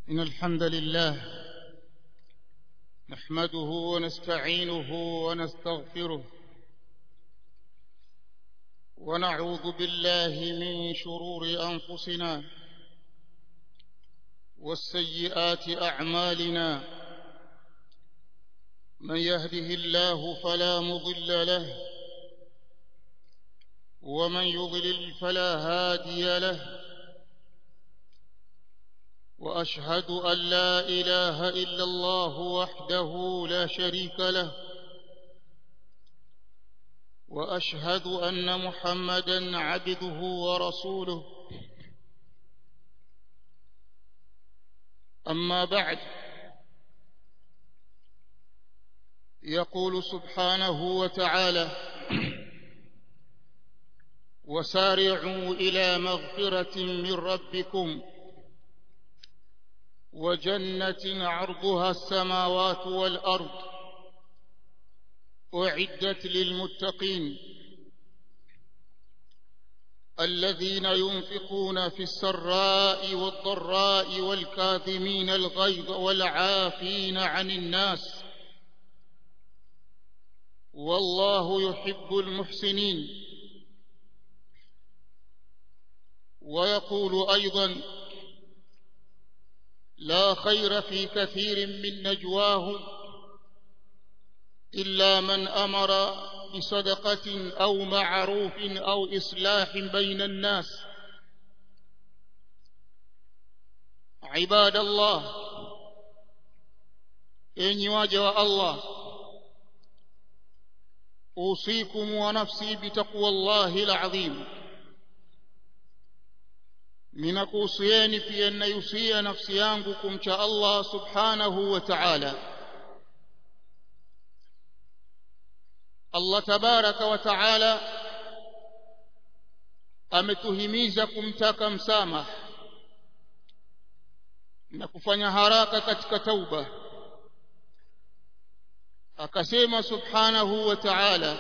إن الحمد لله نحمده ونستعينه ونستغفره ونعوذ بالله من شرور أنفسنا والسيئات أعمالنا من يهده الله فلا مضل له ومن يضلل فلا هادي له وأشهد أن لا إله إلا الله وحده لا شريك له وأشهد أن محمدًا عبده ورسوله أما بعد يقول سبحانه وتعالى وسارعوا إلى مغفرة من ربكم وجنة عرضها السماوات والأرض أعدت للمتقين الذين ينفقون في السراء والضراء والكاظمين الغيظ والعافين عن الناس والله يحب المحسنين. ويقول أيضا لا خير في كثير من نجواهم إلا من أمر بصدقة أو معروف أو إصلاح بين الناس. عباد الله إني واجه الله أوصيكم ونفسي بتقوى الله العظيم. ninakuhusieni pia ninahusia nafsi yangu kumcha Allah subhanahu wa ta'ala. Allah tabaraka wa ta'ala ametuhimiza kumtaka msamaha na kufanya haraka katika tauba. Akasema subhanahu wa ta'ala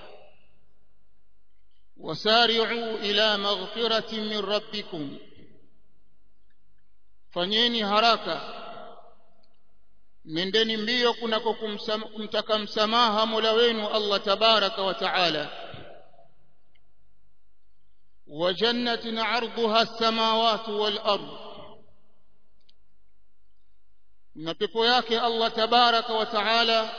wasari'u ila maghfiratin min rabbikum, fanyeni haraka, nendeni mbio kunako kumtaka msamaha Mola wenu Allah tabaraka wa taala. Wa jannatin 'arduha as-samawati wal ard, na pepo yake Allah tabaraka wa taala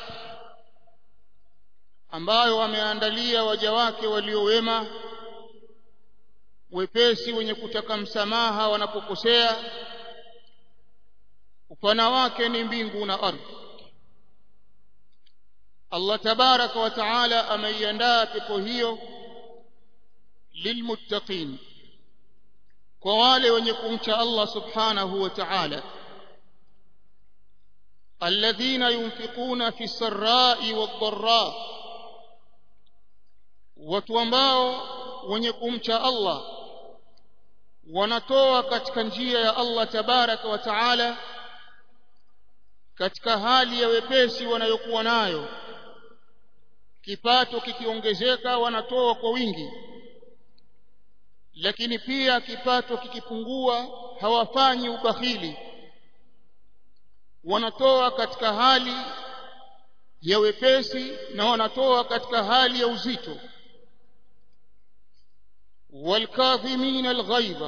ambayo ameandalia waja wake waliowema, wepesi wenye kutaka msamaha wanapokosea. Upana wake ni mbingu na ardhi. Allah tabaraka wa taala ameiandaa pepo hiyo lilmuttaqin, kwa wale wenye kumcha Allah subhanahu wa taala, alladhina yunfiquna fi sarra'i wad-dharra, watu ambao wenye kumcha Allah wanatoa katika njia ya Allah tabaraka wa taala katika hali ya wepesi wanayokuwa nayo. Kipato kikiongezeka wanatoa kwa wingi, lakini pia kipato kikipungua hawafanyi ubakhili, wanatoa katika hali ya wepesi na wanatoa katika hali ya uzito. والكاظمين الغيظ,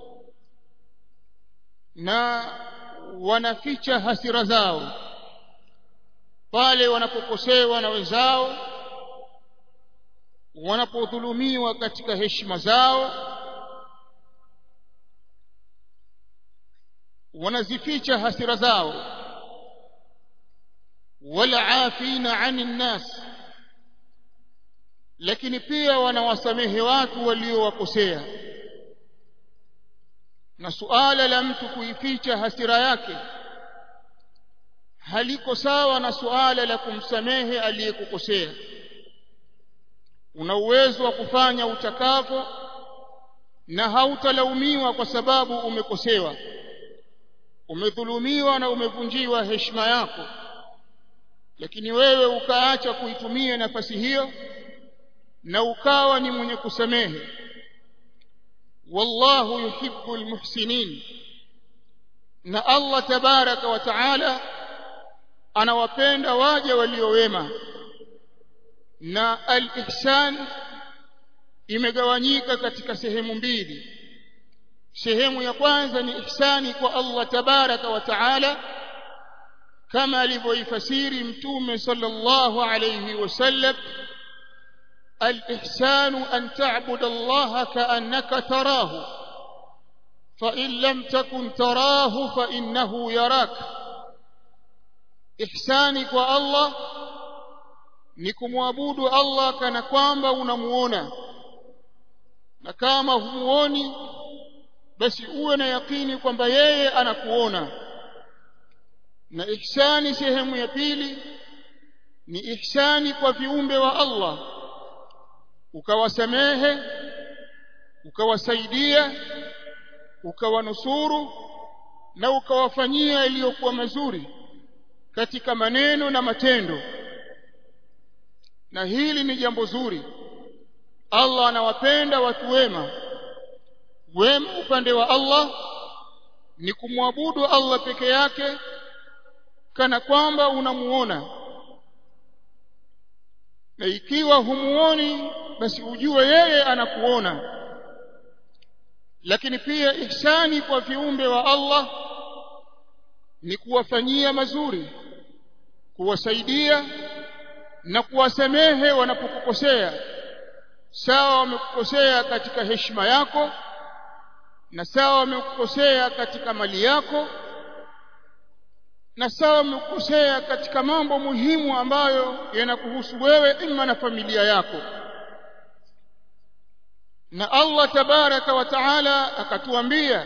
na wanaficha hasira zao pale wanapokosewa na wenzao, wanapodhulumiwa katika heshima zao, wanazificha hasira zao. wal'afina 'anil nas, lakini pia wanawasamehe watu waliowakosea. Na suala la mtu kuificha hasira yake haliko sawa na suala la kumsamehe aliyekukosea. Una uwezo wa kufanya utakavyo na hautalaumiwa kwa sababu umekosewa, umedhulumiwa na umevunjiwa heshima yako, lakini wewe ukaacha kuitumia nafasi hiyo na ukawa ni mwenye kusamehe. wallahu yuhibbul muhsinin, na Allah tabaraka wa taala anawapenda waja waliowema. Na al-ihsan imegawanyika katika sehemu mbili. Sehemu ya kwanza ni ihsani kwa Allah tabaraka wa taala kama alivyoifasiri mtume sallallahu alayhi wasallam, al-ihsanu an ta'budu Allah ka'annaka tarahu fa in lam takun tarahu fa innahu yarak. Ihsani kwa Allah ni kumwabudu Allah kana kwamba unamuona, na kama humuoni basi uwe na yakini kwamba yeye anakuona. Na ihsani sehemu ya pili ni ihsani kwa viumbe wa Allah, ukawasamehe, ukawasaidia, ukawanusuru na ukawafanyia yaliyokuwa mazuri katika maneno na matendo. Na hili ni jambo zuri. Allah anawapenda watu wema. Wema upande wa Allah ni kumwabudu Allah peke yake kana kwamba unamuona, na ikiwa humuoni basi ujue yeye anakuona. Lakini pia ihsani kwa viumbe wa Allah ni kuwafanyia mazuri, kuwasaidia na kuwasamehe wanapokukosea. Sawa wamekukosea katika heshima yako, na sawa wamekukosea katika mali yako, na sawa wamekukosea katika mambo muhimu ambayo yanakuhusu wewe ima na familia yako. Na Allah tabaraka wa taala akatuambia,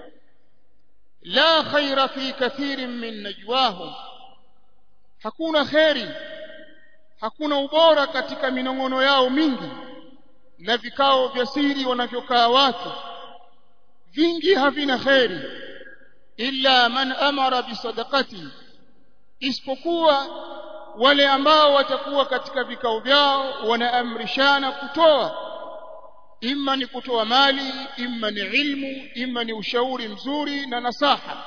la khaira fi kathirin min najwahum, hakuna khairi, hakuna ubora katika minongono yao mingi na vikao vya siri wanavyokaa watu, vingi havina khairi. Illa man amara bisadaqati, isipokuwa wale ambao watakuwa katika vikao vyao wanaamrishana kutoa, imma ni kutoa mali, imma ni ilmu, imma ni ushauri mzuri na nasaha,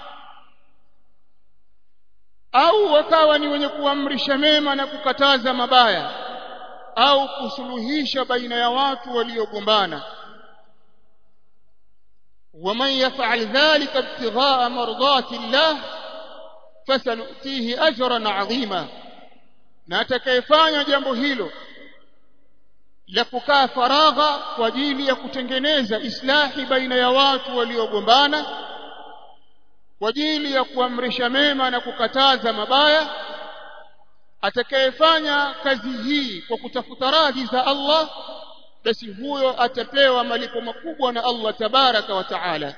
au wakawa ni wenye kuamrisha mema na kukataza mabaya, au kusuluhisha baina ya watu waliogombana. ومن يفعل ذلك ابتغاء مرضات الله فسنؤتيه أجرا عظيما. na atakayefanya jambo hilo la kukaa faragha kwa ajili ya kutengeneza islahi baina ya watu waliogombana, kwa ajili ya kuamrisha mema na kukataza mabaya, atakayefanya kazi hii kwa kutafuta radhi za Allah, basi huyo atapewa malipo makubwa na Allah tabaraka wa taala.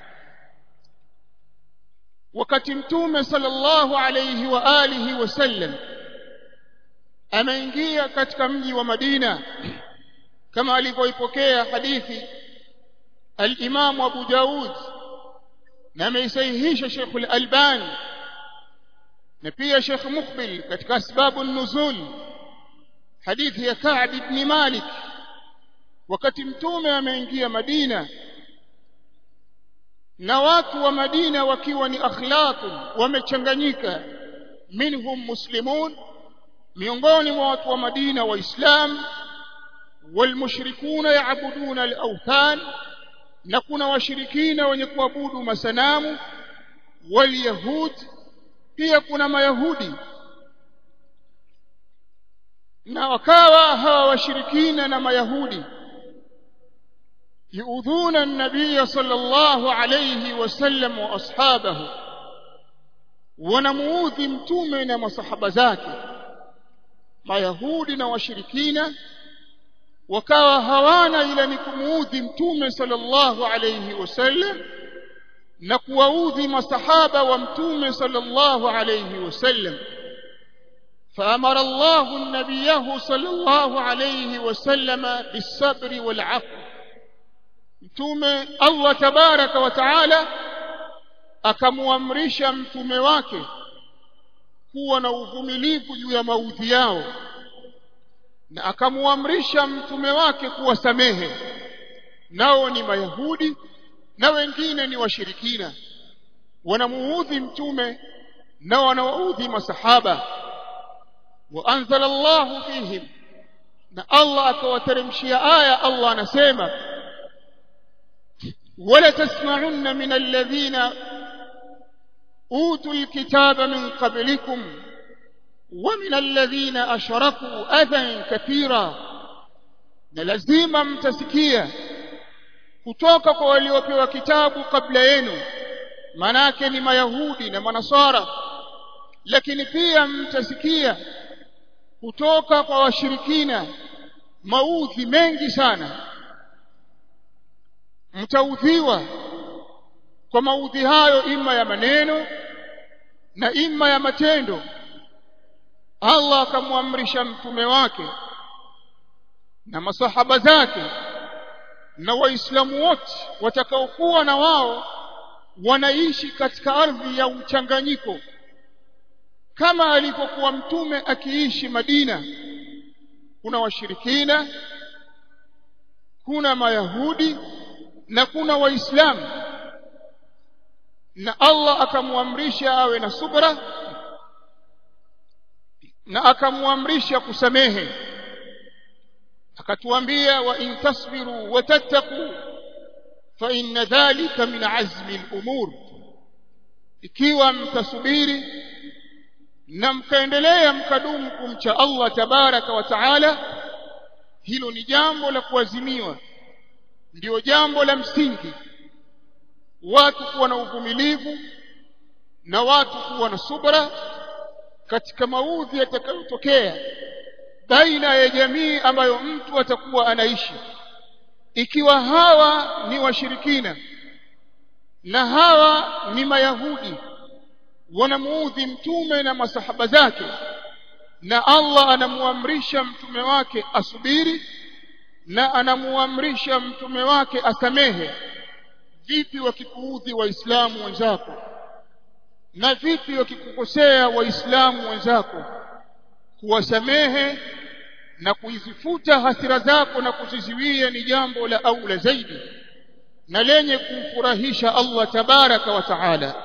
Wakati mtume sallallahu alayhi wa alihi wasallam ameingia katika mji wa Madina, kama alivyoipokea hadithi al-Imam Abu Daud na ameisahihisha Sheikh al-Albani na pia Sheikh Muqbil katika asbabu an-nuzul, hadithi ya Ka'b ibn Malik. Wakati mtume ameingia Madina na watu wa Madina wakiwa ni akhlaqun wamechanganyika, minhum muslimun, miongoni mwa watu wa Madina waislam, walmushrikuna yaabuduna al-awthan, na kuna washirikina wenye kuabudu masanamu, walyahud, pia kuna mayahudi. Na wakawa hawa washirikina na mayahudi yuudhuna an-nabiy sallallahu alayhi wasallam wa ashabahu, wanamuudhi mtume na masahaba zake. Mayahudi na washirikina wakawa hawana ila ni kumuudhi mtume sallallahu alayhi wasallam na kuwaudhi masahaba wa mtume sallallahu alayhi wasallam. فأمر الله النبي صلى الله عليه وسلم بالصبر والعفو. mtume Allah tabaraka wa taala akamuamrisha mtume wake kuwa na uvumilivu juu ya maudhi yao, na akamuamrisha mtume wake kuwasamehe, nao ni mayahudi na wengine ni washirikina. wanamuudhi mtume na wanawaudhi masahaba. Wa anzala Allahu fihim, na Allah akawateremshia aya. Allah anasema wala tasma'unna min alladhina utul kitaba min qablikum wa min alladhina ashraku adhan kathira, na lazima mtasikia kutoka kwa waliopewa kitabu kabla yenu, manake ni mayahudi na manasara, lakini pia mtasikia kutoka kwa washirikina maudhi mengi sana. Mtaudhiwa kwa maudhi hayo, ima ya maneno na ima ya matendo. Allah akamwamrisha mtume wake na masahaba zake na waislamu wote watakaokuwa na wao wanaishi katika ardhi ya uchanganyiko, kama alipokuwa mtume akiishi Madina. Kuna washirikina, kuna mayahudi na kuna waislamu, na Allah akamwamrisha awe na subra na akamwamrisha kusamehe. Akatuambia wa in tasbiru wa tattaqu fa inna dhalika min azmi al-umur, ikiwa mtasubiri na mkaendelea mkadumu kumcha Allah tabaraka wa taala, hilo ni jambo la kuazimiwa, ndio jambo la msingi. Watu kuwa na uvumilivu na watu kuwa na subra katika maudhi yatakayotokea baina ya jamii ambayo mtu atakuwa anaishi. Ikiwa hawa ni washirikina na hawa ni mayahudi, wanamuudhi mtume na masahaba zake, na Allah anamuamrisha mtume wake asubiri na anamuamrisha mtume wake asamehe, vipi wakikuudhi waislamu wenzako? Na vipi wakikukosea waislamu wenzako? Kuwasamehe na kuizifuta hasira zako na kuziziwia ni jambo la aula zaidi na lenye kumfurahisha Allah tabaraka wa taala.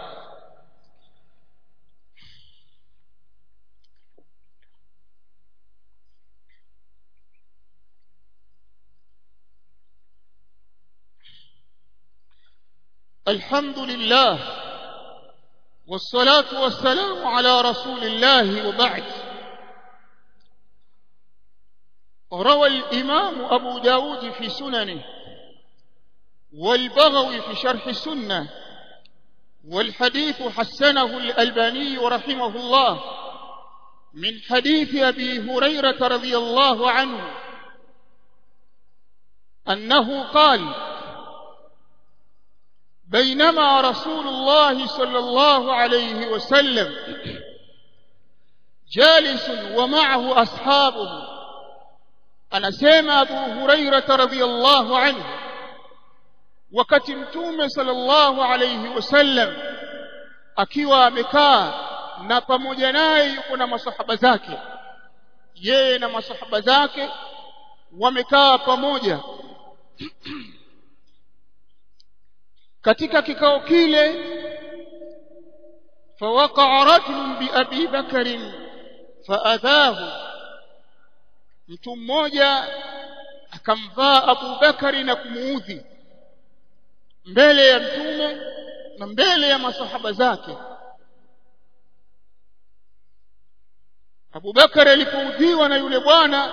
Alhamdulillah wassalatu wassalamu ala rasulillah wa ba'd. روى الإمام أبو داود في سننه والبغوي في شرح السنة، والحديث حسنه الألباني رحمه الله، من حديث أبي هريرة رضي الله عنه أنه قال بينما رسول الله صلى الله عليه وسلم جالس ومعه أصحابه. Anasema Abu Hurairah radhiyallahu anhu, wakati mtume sallallahu alayhi wasallam akiwa amekaa na pamoja naye yuko na masahaba zake, yeye na masahaba zake wamekaa pamoja. Katika kikao kile, fawaqa'a rajulun bi Abi Bakr faadhahu, mtu mmoja akamvaa Abu Bakari na kumuudhi mbele ya mtume na mbele ya masahaba zake. Abu Bakari alipoudhiwa na yule bwana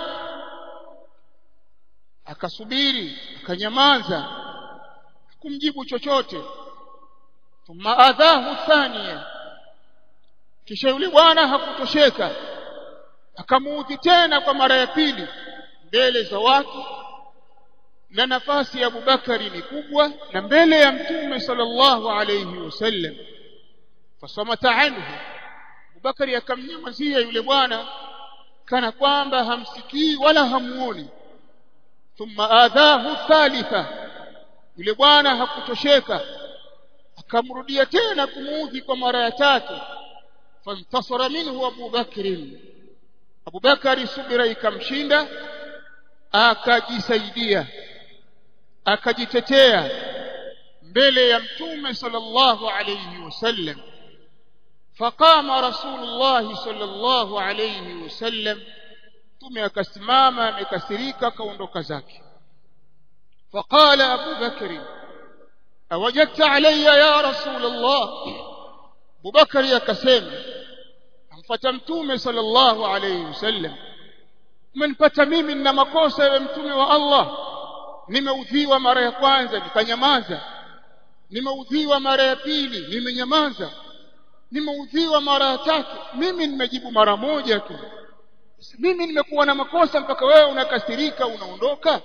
akasubiri, akanyamaza, hakumjibu chochote. Thumma adhahu thaniya, kisha yule bwana hakutosheka, akamuudhi tena kwa mara ya pili mbele za watu, na nafasi ya Abu Bakari ni kubwa na mbele ya mtume sallallahu alayhi wasallam. Fasamata anhu, Abu Bakari akamnyamazia yule bwana kana kwamba hamsikii wala hamuoni. Thumma adhahu thalitha, yule bwana hakutosheka, akamrudia tena kumuudhi kwa mara ya tatu. Fantasara minhu Abu Bakri, Abu Bakari subira ikamshinda, akajisaidia, akajitetea mbele ya mtume sallallahu alayhi wasallam. Faqama rasulullah sallallahu alayhi wasallam, mtume akasimama amekasirika kaondoka zake. Faqala Abu Bakr awajadta alayya ya rasulullah, Abu Bakr akasema amfuata mtume sallallahu alayhi wasallam, umenipata mimi nina makosa ewe mtume wa Allah? Nimeudhiwa mara ya kwanza nikanyamaza, nimeudhiwa mara ya pili nimenyamaza, nimeudhiwa mara ya tatu, mimi nimejibu mara moja tu. Mimi nimekuwa na makosa mpaka wewe unakasirika unaondoka?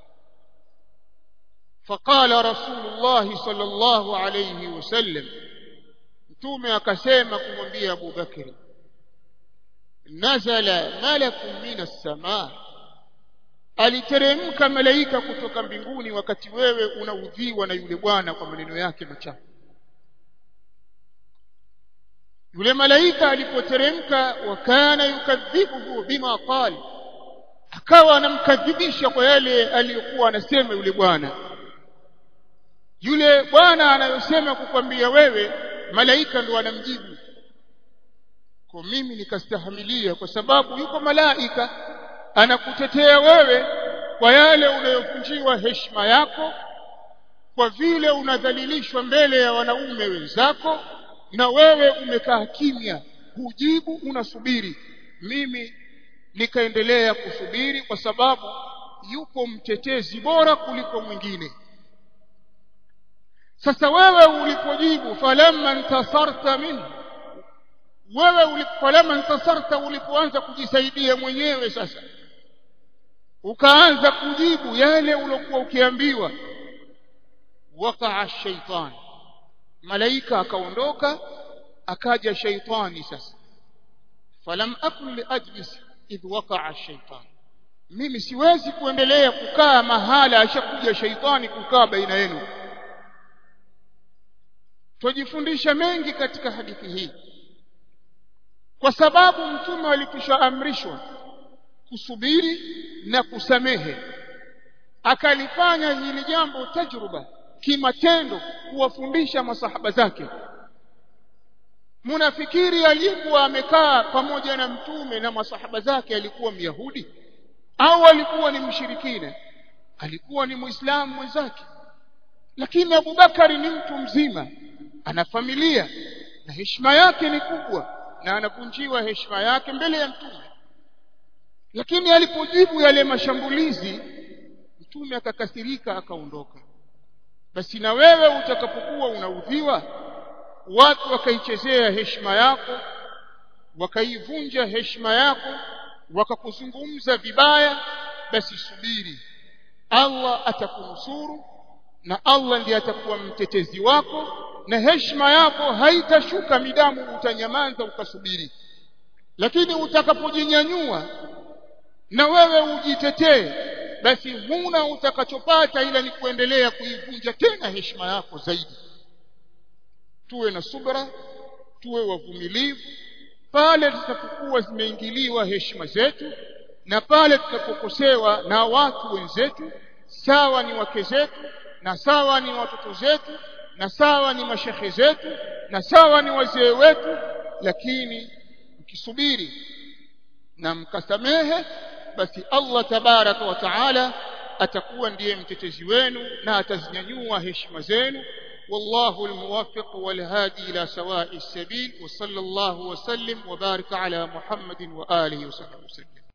Faqala rasulullah sallallahu alayhi wasallam, mtume akasema kumwambia Abu Bakr, nazala malakun minas samaa, aliteremka malaika kutoka mbinguni wakati wewe unaudhiwa na yule bwana kwa maneno yake machafu. Yule malaika alipoteremka, wakana yukadhibuhu bima qala, akawa anamkadhibisha kwa yale aliyokuwa anasema yule bwana. Yule bwana anayosema kukwambia wewe, malaika ndo anamjibu. Kwa mimi nikastahimilia, kwa sababu yuko malaika anakutetea wewe kwa yale unayovunjiwa heshima yako, kwa vile unadhalilishwa mbele ya wanaume wenzako, na wewe umekaa kimya, hujibu, unasubiri. Mimi nikaendelea kusubiri kwa sababu yupo mtetezi bora kuliko mwingine. Sasa wewe ulipojibu falamma intasarta minhu, falamma intasarta, ulipoanza kujisaidia mwenyewe, sasa ukaanza kujibu yale ulokuwa ukiambiwa, waqa'a ash-shaytan, malaika akaondoka, akaja shaitani. Sasa falam akun li ajlis idh waqa'a ash-shaytan, mimi siwezi kuendelea kukaa mahala ashakuja shaitani kukaa baina yenu. Tujifundisha mengi katika hadithi hii, kwa sababu mtume alikwishaamrishwa kusubiri na kusamehe, akalifanya hili jambo tajruba kimatendo, kuwafundisha masahaba zake. Munafikiri alikuwa amekaa pamoja na mtume na masahaba zake alikuwa Myahudi au alikuwa ni mshirikina? Alikuwa ni Muislamu mwenzake. Lakini Abu Bakari ni mtu mzima, ana familia na heshima yake ni kubwa, na anakunjiwa heshima yake mbele ya mtume. Lakini alipojibu yale mashambulizi, mtume akakasirika akaondoka. Basi na wewe utakapokuwa unaudhiwa, watu wakaichezea heshima yako, wakaivunja heshima yako, wakakuzungumza vibaya, basi subiri, Allah atakunusuru, na Allah ndiye atakuwa mtetezi wako, na heshima yako haitashuka midamu utanyamaza ukasubiri. Lakini utakapojinyanyua na wewe ujitetee, basi huna utakachopata ila ni kuendelea kuivunja tena heshima yako zaidi. Tuwe na subra, tuwe wavumilivu pale tutakapokuwa zimeingiliwa heshima zetu, na pale tutapokosewa na watu wenzetu, sawa ni wake zetu, na sawa ni watoto zetu, na sawa ni mashekhe zetu, na sawa ni wazee wetu. Lakini mkisubiri na mkasamehe, basi Allah tabaraka wa taala atakuwa ndiye mtetezi wenu na atazinyanyua heshima zenu. والله الموفق والهادي إلى سواء السبيل، وصلى الله وسلم وبارك على محمد وآله وصحبه وسلم.